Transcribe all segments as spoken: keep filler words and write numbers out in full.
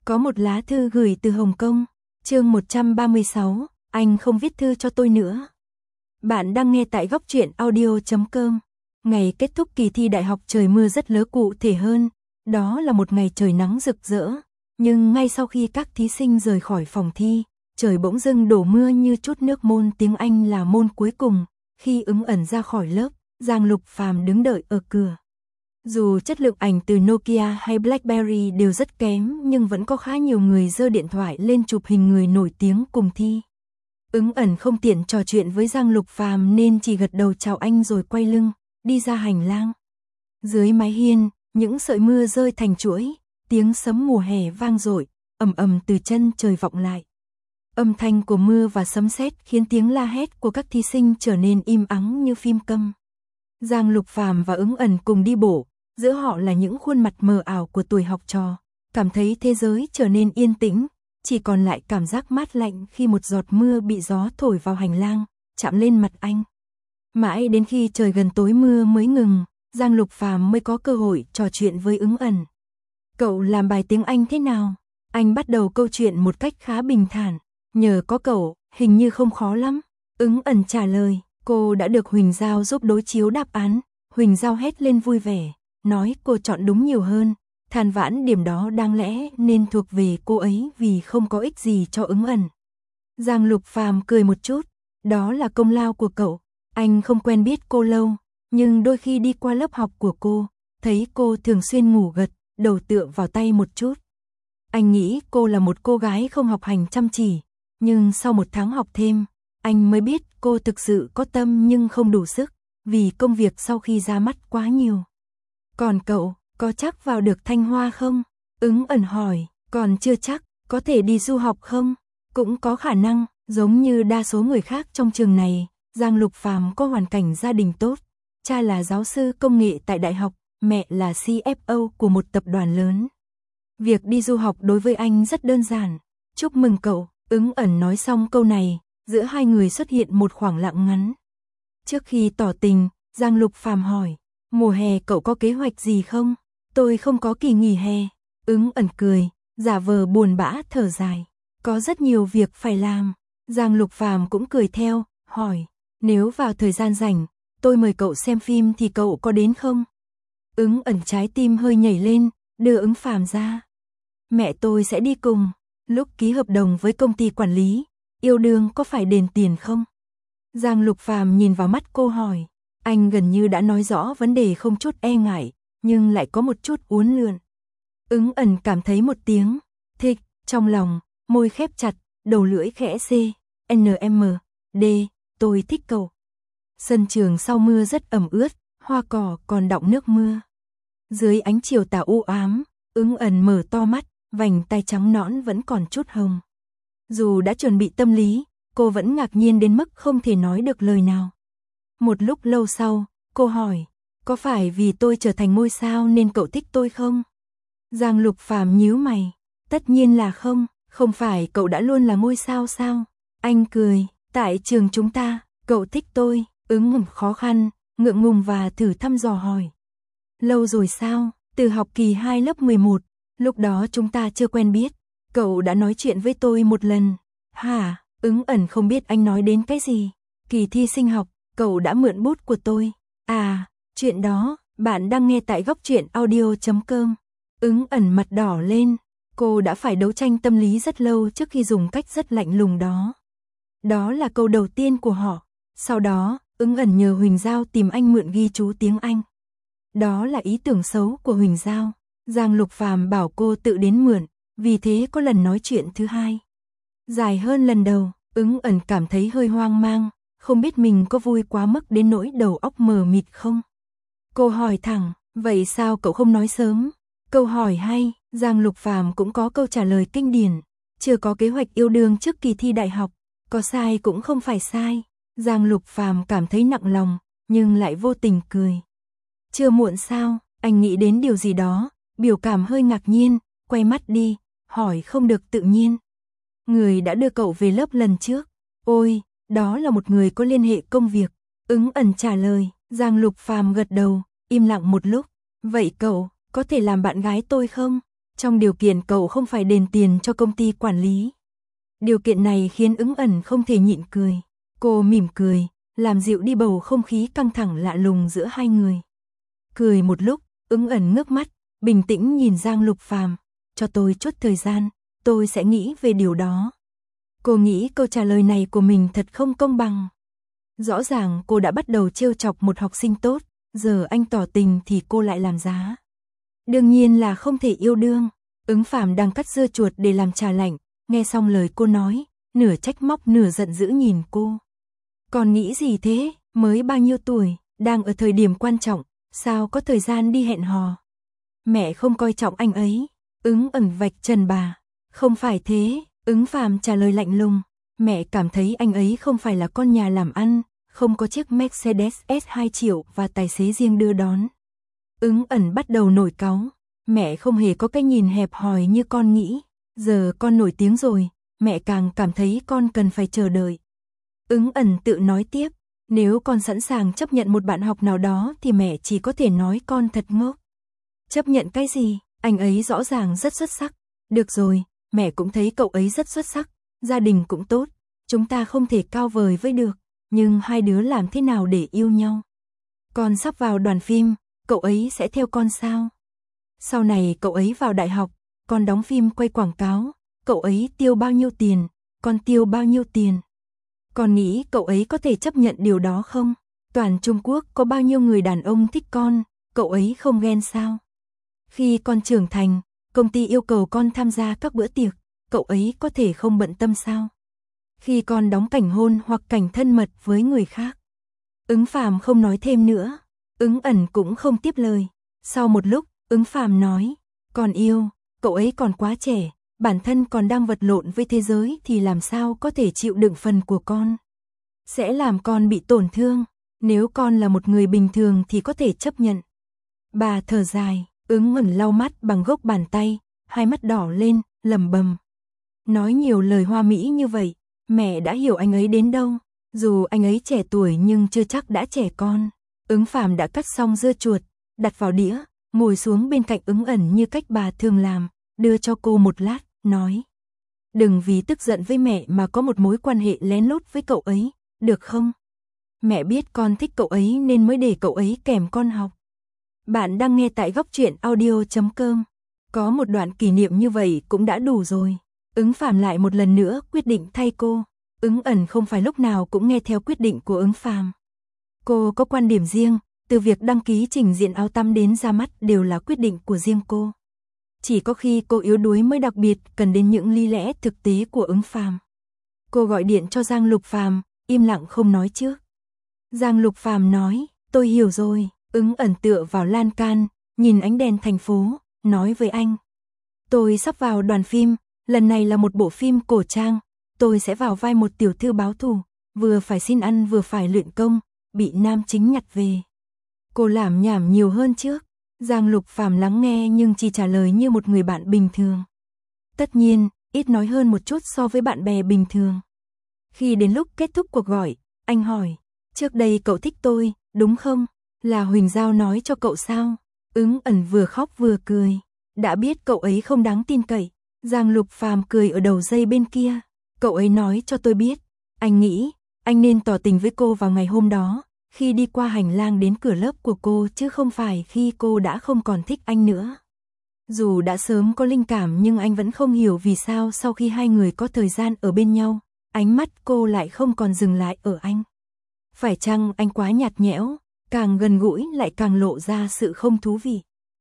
Có một lá thư gửi từ Hồng Kông, chương một trăm ba mươi sáu, anh không viết thư cho tôi nữa. Bạn đang nghe tại góc truyện audio chấm com. Ngày kết thúc kỳ thi đại học trời mưa rất lớ, cụ thể hơn, đó là một ngày trời nắng rực rỡ, nhưng ngay sau khi các thí sinh rời khỏi phòng thi, trời bỗng dưng đổ mưa như chút nước. Môn tiếng Anh là môn cuối cùng, khi Ứng Ẩn ra khỏi lớp, Giang Lục Phàm đứng đợi ở cửa. Dù chất lượng ảnh từ Nokia hay BlackBerry đều rất kém, nhưng vẫn có khá nhiều người giơ điện thoại lên chụp hình người nổi tiếng cùng thi. Ứng Ẩn không tiện trò chuyện với Giang Lục Phàm nên chỉ gật đầu chào anh rồi quay lưng, đi ra hành lang. Dưới mái hiên, những sợi mưa rơi thành chuỗi, tiếng sấm mùa hè vang dội, ầm ầm từ chân trời vọng lại. Âm thanh của mưa và sấm sét khiến tiếng la hét của các thí sinh trở nên im ắng như phim câm. Giang Lục Phàm và Ứng Ẩn cùng đi bộ, giữa họ là những khuôn mặt mờ ảo của tuổi học trò, cảm thấy thế giới trở nên yên tĩnh, chỉ còn lại cảm giác mát lạnh khi một giọt mưa bị gió thổi vào hành lang, chạm lên mặt anh. Mãi đến khi trời gần tối mưa mới ngừng, Giang Lục Phàm mới có cơ hội trò chuyện với Ứng Ẩn. Cậu làm bài tiếng Anh thế nào? Anh bắt đầu câu chuyện một cách khá bình thản. Nhờ có cậu, hình như không khó lắm. Ứng Ẩn trả lời, cô đã được Huỳnh Giao giúp đối chiếu đáp án. Huỳnh Giao hét lên vui vẻ, nói cô chọn đúng nhiều hơn. Than vãn điểm đó đáng lẽ nên thuộc về cô ấy vì không có ích gì cho Ứng Ẩn. Giang Lục Phàm cười một chút, đó là công lao của cậu. Anh không quen biết cô lâu, nhưng đôi khi đi qua lớp học của cô, thấy cô thường xuyên ngủ gật, đầu tựa vào tay một chút. Anh nghĩ cô là một cô gái không học hành chăm chỉ, nhưng sau một tháng học thêm, anh mới biết cô thực sự có tâm nhưng không đủ sức, vì công việc sau khi ra mắt quá nhiều. Còn cậu, có chắc vào được Thanh Hoa không? Ứng Ẩn hỏi, còn chưa chắc, có thể đi du học không? Cũng có khả năng, giống như đa số người khác trong trường này, Giang Lục Phàm có hoàn cảnh gia đình tốt. Cha là giáo sư công nghệ tại đại học, mẹ là xê ép ô của một tập đoàn lớn. Việc đi du học đối với anh rất đơn giản. Chúc mừng cậu. Ứng Ẩn nói xong câu này, giữa hai người xuất hiện một khoảng lặng ngắn. Trước khi tỏ tình, Giang Lục Phàm hỏi, mùa hè cậu có kế hoạch gì không? Tôi không có kỳ nghỉ hè. Ứng Ẩn cười, giả vờ buồn bã thở dài. Có rất nhiều việc phải làm. Giang Lục Phàm cũng cười theo, hỏi, nếu vào thời gian rảnh, tôi mời cậu xem phim thì cậu có đến không? Ứng Ẩn trái tim hơi nhảy lên, đưa Ứng Phàm ra. Mẹ tôi sẽ đi cùng. Lúc ký hợp đồng với công ty quản lý, yêu đương có phải đền tiền không? Giang Lục Phàm nhìn vào mắt cô hỏi. Anh gần như đã nói rõ vấn đề không chút e ngại, nhưng lại có một chút uốn lượn. Ứng Ẩn cảm thấy một tiếng thích trong lòng, môi khép chặt, đầu lưỡi khẽ c, nm, d, tôi thích cậu. Sân trường sau mưa rất ẩm ướt, hoa cỏ còn đọng nước mưa. Dưới ánh chiều tà u ám, Ứng Ẩn mở to mắt, vành tay trắng nõn vẫn còn chút hồng. Dù đã chuẩn bị tâm lý, cô vẫn ngạc nhiên đến mức không thể nói được lời nào. Một lúc lâu sau, cô hỏi, có phải vì tôi trở thành ngôi sao nên cậu thích tôi không? Giang Lục Phàm nhíu mày, tất nhiên là không, không phải cậu đã luôn là ngôi sao sao? Anh cười, tại trường chúng ta, cậu thích tôi. Ứng Ẩn khó khăn, ngượng ngùng và thử thăm dò hỏi. Lâu rồi sao? Từ học kỳ hai lớp mười một, lúc đó chúng ta chưa quen biết. Cậu đã nói chuyện với tôi một lần. Hả? Ứng Ẩn không biết anh nói đến cái gì. Kỳ thi sinh học, cậu đã mượn bút của tôi. À, chuyện đó, bạn đang nghe tại góc truyện audio chấm com. Ứng Ẩn mặt đỏ lên. Cô đã phải đấu tranh tâm lý rất lâu trước khi dùng cách rất lạnh lùng đó. Đó là câu đầu tiên của họ. Sau đó, Ứng Ẩn nhờ Huỳnh Giao tìm anh mượn ghi chú tiếng Anh. Đó là ý tưởng xấu của Huỳnh Giao. Giang Lục Phàm bảo cô tự đến mượn, vì thế có lần nói chuyện thứ hai. Dài hơn lần đầu, Ứng Ẩn cảm thấy hơi hoang mang, không biết mình có vui quá mức đến nỗi đầu óc mờ mịt không. Cô hỏi thẳng, vậy sao cậu không nói sớm? Câu hỏi hay, Giang Lục Phàm cũng có câu trả lời kinh điển. Chưa có kế hoạch yêu đương trước kỳ thi đại học, có sai cũng không phải sai. Giang Lục Phàm cảm thấy nặng lòng, nhưng lại vô tình cười. Chưa muộn sao? Anh nghĩ đến điều gì đó, biểu cảm hơi ngạc nhiên, quay mắt đi, hỏi không được tự nhiên. Người đã đưa cậu về lớp lần trước. Ôi, đó là một người có liên hệ công việc. Ứng Ẩn trả lời. Giang Lục Phàm gật đầu, im lặng một lúc. Vậy cậu, có thể làm bạn gái tôi không? trong điều kiện cậu không phải đền tiền cho công ty quản lý. Điều kiện này khiến Ứng Ẩn không thể nhịn cười. Cô mỉm cười, làm dịu đi bầu không khí căng thẳng lạ lùng giữa hai người. Cười một lúc, Ứng Ẩn ngước mắt, bình tĩnh nhìn Giang Lục Phàm, cho tôi chút thời gian, tôi sẽ nghĩ về điều đó. Cô nghĩ câu trả lời này của mình thật không công bằng. Rõ ràng cô đã bắt đầu trêu chọc một học sinh tốt, giờ anh tỏ tình thì cô lại làm giá. Đương nhiên là không thể yêu đương. Ứng Phàm đang cắt dưa chuột để làm trà lạnh, nghe xong lời cô nói, nửa trách móc nửa giận dữ nhìn cô. Còn nghĩ gì thế, mới bao nhiêu tuổi, đang ở thời điểm quan trọng, sao có thời gian đi hẹn hò. Mẹ không coi trọng anh ấy. Ứng Ẩn vạch trần bà. Không phải thế, Ứng Phàm trả lời lạnh lùng. Mẹ cảm thấy anh ấy không phải là con nhà làm ăn, không có chiếc Mercedes S hai triệu và tài xế riêng đưa đón. Ứng Ẩn bắt đầu nổi cáu. Mẹ không hề có cái nhìn hẹp hòi như con nghĩ. Giờ con nổi tiếng rồi, mẹ càng cảm thấy con cần phải chờ đợi. Ứng Ẩn tự nói tiếp, nếu con sẵn sàng chấp nhận một bạn học nào đó thì mẹ chỉ có thể nói con thật ngốc. Chấp nhận cái gì, anh ấy rõ ràng rất xuất sắc. Được rồi, mẹ cũng thấy cậu ấy rất xuất sắc, gia đình cũng tốt. Chúng ta không thể cao vời với được, nhưng hai đứa làm thế nào để yêu nhau? Con sắp vào đoàn phim, cậu ấy sẽ theo con sao? Sau này cậu ấy vào đại học, con đóng phim quay quảng cáo, cậu ấy tiêu bao nhiêu tiền, con tiêu bao nhiêu tiền? Con nghĩ cậu ấy có thể chấp nhận điều đó không? Toàn Trung Quốc có bao nhiêu người đàn ông thích con, cậu ấy không ghen sao? Khi con trưởng thành, công ty yêu cầu con tham gia các bữa tiệc, cậu ấy có thể không bận tâm sao? Khi con đóng cảnh hôn hoặc cảnh thân mật với người khác. Ứng Phàm không nói thêm nữa, Ứng Ẩn cũng không tiếp lời. Sau một lúc, Ứng Phàm nói, con yêu, cậu ấy còn quá trẻ, bản thân còn đang vật lộn với thế giới thì làm sao có thể chịu đựng phần của con. Sẽ làm con bị tổn thương, nếu con là một người bình thường thì có thể chấp nhận. Bà thở dài, Ứng Ẩn lau mắt bằng gốc bàn tay, hai mắt đỏ lên, lẩm bẩm. Nói nhiều lời hoa mỹ như vậy, mẹ đã hiểu anh ấy đến đâu, dù anh ấy trẻ tuổi nhưng chưa chắc đã trẻ con. Ứng Phàm đã cắt xong dưa chuột, đặt vào đĩa, ngồi xuống bên cạnh Ứng Ẩn như cách bà thường làm, đưa cho cô một lát, nói. Đừng vì tức giận với mẹ mà có một mối quan hệ lén lút với cậu ấy, được không? Mẹ biết con thích cậu ấy nên mới để cậu ấy kèm con học. Bạn đang nghe tại góc truyện audio chấm com. Có một đoạn kỷ niệm như vậy cũng đã đủ rồi. Ứng Phàm lại một lần nữa quyết định thay cô. Ứng Ẩn không phải lúc nào cũng nghe theo quyết định của Ứng Phàm. Cô có quan điểm riêng, từ việc đăng ký trình diện áo tắm đến ra mắt đều là quyết định của riêng cô. Chỉ có khi cô yếu đuối mới đặc biệt cần đến những lý lẽ thực tế của Ứng Phàm. Cô gọi điện cho Giang Lục Phàm, im lặng không nói trước. Giang Lục Phàm nói, tôi hiểu rồi. Ứng Ẩn tựa vào lan can, nhìn ánh đèn thành phố, nói với anh. Tôi sắp vào đoàn phim, lần này là một bộ phim cổ trang, tôi sẽ vào vai một tiểu thư báo thù, vừa phải xin ăn vừa phải luyện công, bị nam chính nhặt về. Cô lảm nhảm nhiều hơn trước, Giang Lục Phàm lắng nghe nhưng chỉ trả lời như một người bạn bình thường. Tất nhiên, ít nói hơn một chút so với bạn bè bình thường. Khi đến lúc kết thúc cuộc gọi, anh hỏi, trước đây cậu thích tôi, đúng không? Là Huỳnh Giao nói cho cậu sao? Ứng Ẩn vừa khóc vừa cười. Đã biết cậu ấy không đáng tin cậy. Giang Lục Phàm cười ở đầu dây bên kia. Cậu ấy nói cho tôi biết. Anh nghĩ, anh nên tỏ tình với cô vào ngày hôm đó, khi đi qua hành lang đến cửa lớp của cô chứ không phải khi cô đã không còn thích anh nữa. Dù đã sớm có linh cảm nhưng anh vẫn không hiểu vì sao sau khi hai người có thời gian ở bên nhau, ánh mắt cô lại không còn dừng lại ở anh. Phải chăng anh quá nhạt nhẽo? Càng gần gũi lại càng lộ ra sự không thú vị.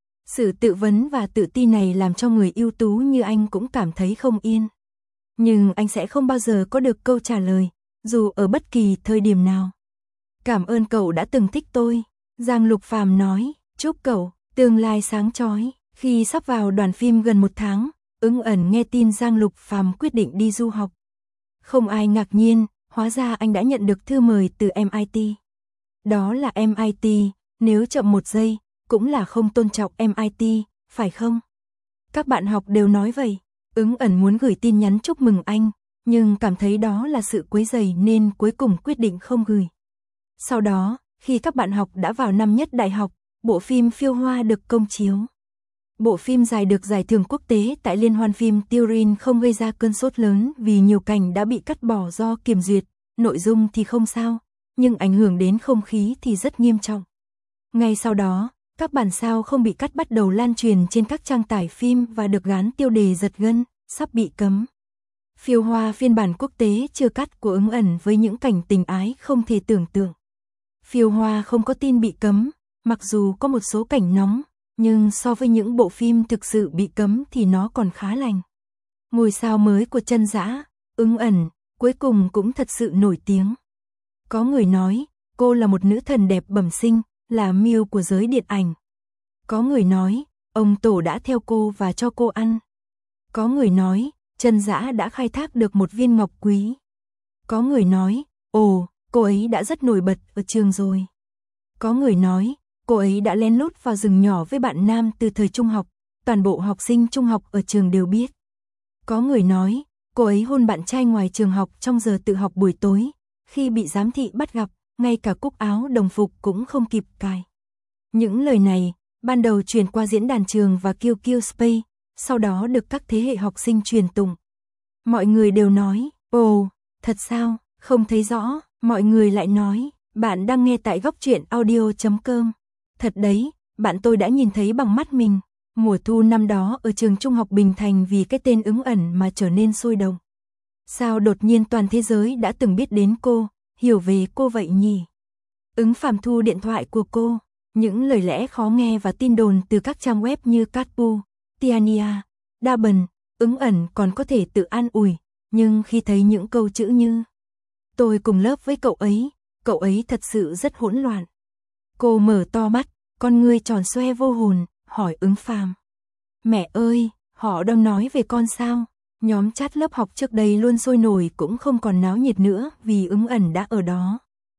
Sự tự vấn và tự ti này làm cho người ưu tú như anh cũng cảm thấy không yên. Nhưng anh sẽ không bao giờ có được câu trả lời, dù ở bất kỳ thời điểm nào. Cảm ơn cậu đã từng thích tôi, Giang Lục Phàm nói, chúc cậu tương lai sáng chói. Khi sắp vào đoàn phim gần một tháng, Ứng Ẩn nghe tin Giang Lục Phàm quyết định đi du học. Không ai ngạc nhiên, hóa ra anh đã nhận được thư mời từ em i tê. Đó là em i tê, nếu chậm một giây, cũng là không tôn trọng em i tê, phải không? Các bạn học đều nói vậy. Ứng Ẩn muốn gửi tin nhắn chúc mừng anh, nhưng cảm thấy đó là sự quấy rầy nên cuối cùng quyết định không gửi. Sau đó, khi các bạn học đã vào năm nhất đại học, bộ phim Phiêu Hoa được công chiếu. Bộ phim dài được giải thưởng quốc tế tại Liên hoan phim Turin không gây ra cơn sốt lớn vì nhiều cảnh đã bị cắt bỏ do kiểm duyệt, nội dung thì không sao, nhưng ảnh hưởng đến không khí thì rất nghiêm trọng. Ngay sau đó, các bản sao không bị cắt bắt đầu lan truyền trên các trang tải phim và được gán tiêu đề giật gân, sắp bị cấm. Phiêu Hoa phiên bản quốc tế chưa cắt của Ứng Ẩn với những cảnh tình ái không thể tưởng tượng. Phiêu Hoa không có tin bị cấm, mặc dù có một số cảnh nóng, nhưng so với những bộ phim thực sự bị cấm thì nó còn khá lành. Ngôi sao mới của Chân Dã, Ứng Ẩn, cuối cùng cũng thật sự nổi tiếng. Có người nói, cô là một nữ thần đẹp bẩm sinh, là Miu của giới điện ảnh. Có người nói, ông Tổ đã theo cô và cho cô ăn. Có người nói, Chân Dã đã khai thác được một viên ngọc quý. Có người nói, ồ, cô ấy đã rất nổi bật ở trường rồi. Có người nói, cô ấy đã lén lút vào rừng nhỏ với bạn nam từ thời trung học, toàn bộ học sinh trung học ở trường đều biết. Có người nói, cô ấy hôn bạn trai ngoài trường học trong giờ tự học buổi tối, khi bị giám thị bắt gặp, ngay cả cúc áo đồng phục cũng không kịp cài. Những lời này, ban đầu truyền qua diễn đàn trường và Q Q Space, sau đó được các thế hệ học sinh truyền tụng. Mọi người đều nói, ồ, thật sao, không thấy rõ, mọi người lại nói, bạn đang nghe tại góc truyện audio chấm com. Thật đấy, bạn tôi đã nhìn thấy bằng mắt mình, mùa thu năm đó ở trường trung học Bình Thành vì cái tên Ứng Ẩn mà trở nên sôi động. Sao đột nhiên toàn thế giới đã từng biết đến cô, hiểu về cô vậy nhỉ? Ứng Phàm thu điện thoại của cô, những lời lẽ khó nghe và tin đồn từ các trang web như Catpu, Tiania, Daben, Ứng Ẩn còn có thể tự an ủi, nhưng khi thấy những câu chữ như tôi cùng lớp với cậu ấy, cậu ấy thật sự rất hỗn loạn. Cô mở to mắt, con ngươi tròn xoe vô hồn, hỏi Ứng Phàm. Mẹ ơi, họ đang nói về con sao? Nhóm chat lớp học trước đây luôn sôi nổi cũng không còn náo nhiệt nữa vì Ứng Ẩn đã ở đó.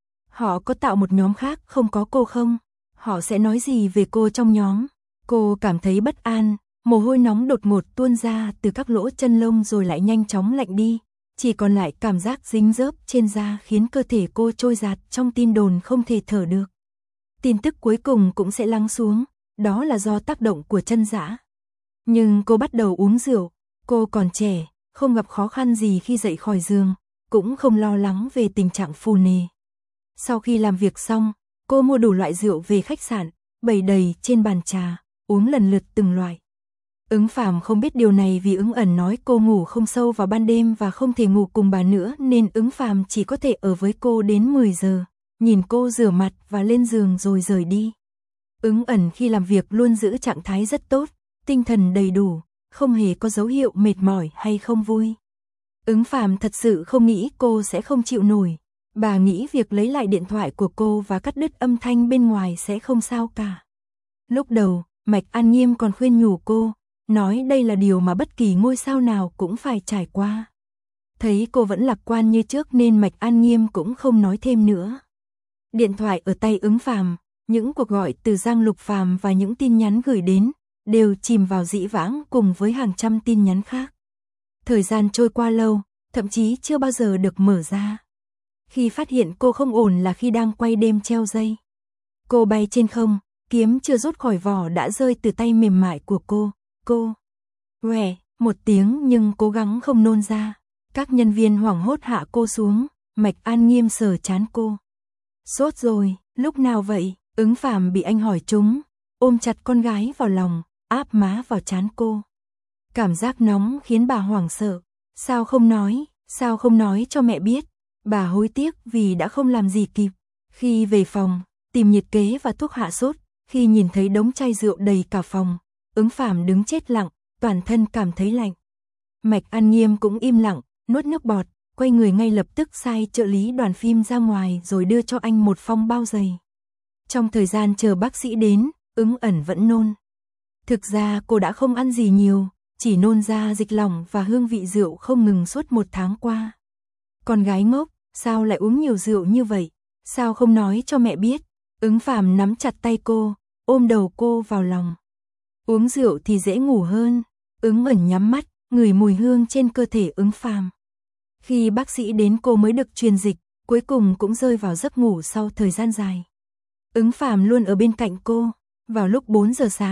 Họ có tạo một nhóm khác không có cô không? Họ sẽ nói gì về cô trong nhóm? Cô cảm thấy bất an, mồ hôi nóng đột ngột tuôn ra từ các lỗ chân lông rồi lại nhanh chóng lạnh đi. Chỉ còn lại cảm giác dính dớp trên da khiến cơ thể cô trôi dạt trong tin đồn không thể thở được. Tin tức cuối cùng cũng sẽ lắng xuống, đó là do tác động của Chân Dã. Nhưng cô bắt đầu uống rượu, cô còn trẻ, không gặp khó khăn gì khi dậy khỏi giường, cũng không lo lắng về tình trạng phù nề. Sau khi làm việc xong, cô mua đủ loại rượu về khách sạn, bày đầy trên bàn trà, uống lần lượt từng loại. Ứng Phàm không biết điều này vì Ứng Ẩn nói cô ngủ không sâu vào ban đêm và không thể ngủ cùng bà nữa nên Ứng Phàm chỉ có thể ở với cô đến mười giờ, nhìn cô rửa mặt và lên giường rồi rời đi. Ứng Ẩn khi làm việc luôn giữ trạng thái rất tốt, tinh thần đầy đủ, không hề có dấu hiệu mệt mỏi hay không vui. Ứng Phàm thật sự không nghĩ cô sẽ không chịu nổi. Bà nghĩ việc lấy lại điện thoại của cô và cắt đứt âm thanh bên ngoài sẽ không sao cả. Lúc đầu, Mạch An Nghiêm còn khuyên nhủ cô, nói đây là điều mà bất kỳ ngôi sao nào cũng phải trải qua. Thấy cô vẫn lạc quan như trước nên Mạch An Nghiêm cũng không nói thêm nữa. Điện thoại ở tay Ứng Phàm, những cuộc gọi từ Giang Lục Phàm và những tin nhắn gửi đến, đều chìm vào dĩ vãng cùng với hàng trăm tin nhắn khác. Thời gian trôi qua lâu, thậm chí chưa bao giờ được mở ra. Khi phát hiện cô không ổn là khi đang quay đêm treo dây. Cô bay trên không, kiếm chưa rút khỏi vỏ đã rơi từ tay mềm mại của cô. Cô "Uè" một tiếng nhưng cố gắng không nôn ra. Các nhân viên hoảng hốt hạ cô xuống, Mạch An Nghiêm sờ trán cô. Sốt rồi, lúc nào vậy? Ứng Phàm bị anh hỏi trúng, ôm chặt con gái vào lòng, áp má vào trán cô. Cảm giác nóng khiến bà hoảng sợ. Sao không nói, sao không nói cho mẹ biết? Bà hối tiếc vì đã không làm gì kịp. Khi về phòng, tìm nhiệt kế và thuốc hạ sốt, khi nhìn thấy đống chai rượu đầy cả phòng, Ứng Phàm đứng chết lặng, toàn thân cảm thấy lạnh. Mạch An Nghiêm cũng im lặng, nuốt nước bọt, quay người ngay lập tức sai trợ lý đoàn phim ra ngoài rồi đưa cho anh một phong bao dày. Trong thời gian chờ bác sĩ đến, Ứng Ẩn vẫn nôn. Thực ra cô đã không ăn gì nhiều, chỉ nôn ra dịch lỏng và hương vị rượu không ngừng suốt một tháng qua. Con gái ngốc, sao lại uống nhiều rượu như vậy? Sao không nói cho mẹ biết? Ứng Phàm nắm chặt tay cô, ôm đầu cô vào lòng. Uống rượu thì dễ ngủ hơn. Ứng Ẩn nhắm mắt, ngửi mùi hương trên cơ thể Ứng Phàm. Khi bác sĩ đến cô mới được truyền dịch, cuối cùng cũng rơi vào giấc ngủ sau thời gian dài. Ứng Phàm luôn ở bên cạnh cô. Vào lúc bốn giờ sáng,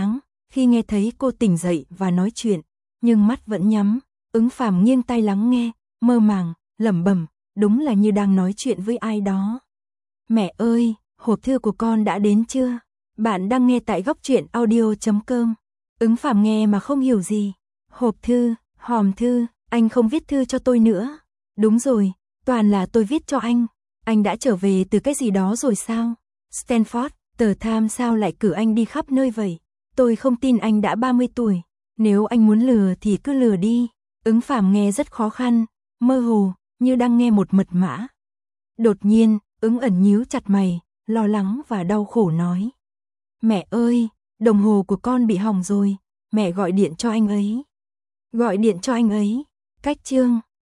Khi nghe thấy cô tỉnh dậy và nói chuyện, nhưng mắt vẫn nhắm, Ứng Phàm nghiêng tai lắng nghe, mơ màng, lẩm bẩm, đúng là như đang nói chuyện với ai đó. Mẹ ơi, hộp thư của con đã đến chưa? Bạn đang nghe tại góc truyện audio chấm com. Ứng Phàm nghe mà không hiểu gì. Hộp thư, hòm thư, anh không viết thư cho tôi nữa. Đúng rồi, toàn là tôi viết cho anh. Anh đã trở về từ cái gì đó rồi sao? Stanford, tờ Time sao lại cử anh đi khắp nơi vậy? Tôi không tin anh đã ba mươi tuổi. Nếu anh muốn lừa thì cứ lừa đi. Ứng Phàm nghe rất khó khăn, mơ hồ, như đang nghe một mật mã. Đột nhiên, Ứng ẩn nhíu chặt mày, lo lắng và đau khổ nói. Mẹ ơi, đồng hồ của con bị hỏng rồi, mẹ gọi điện cho anh ấy. Gọi điện cho anh ấy. Cách chương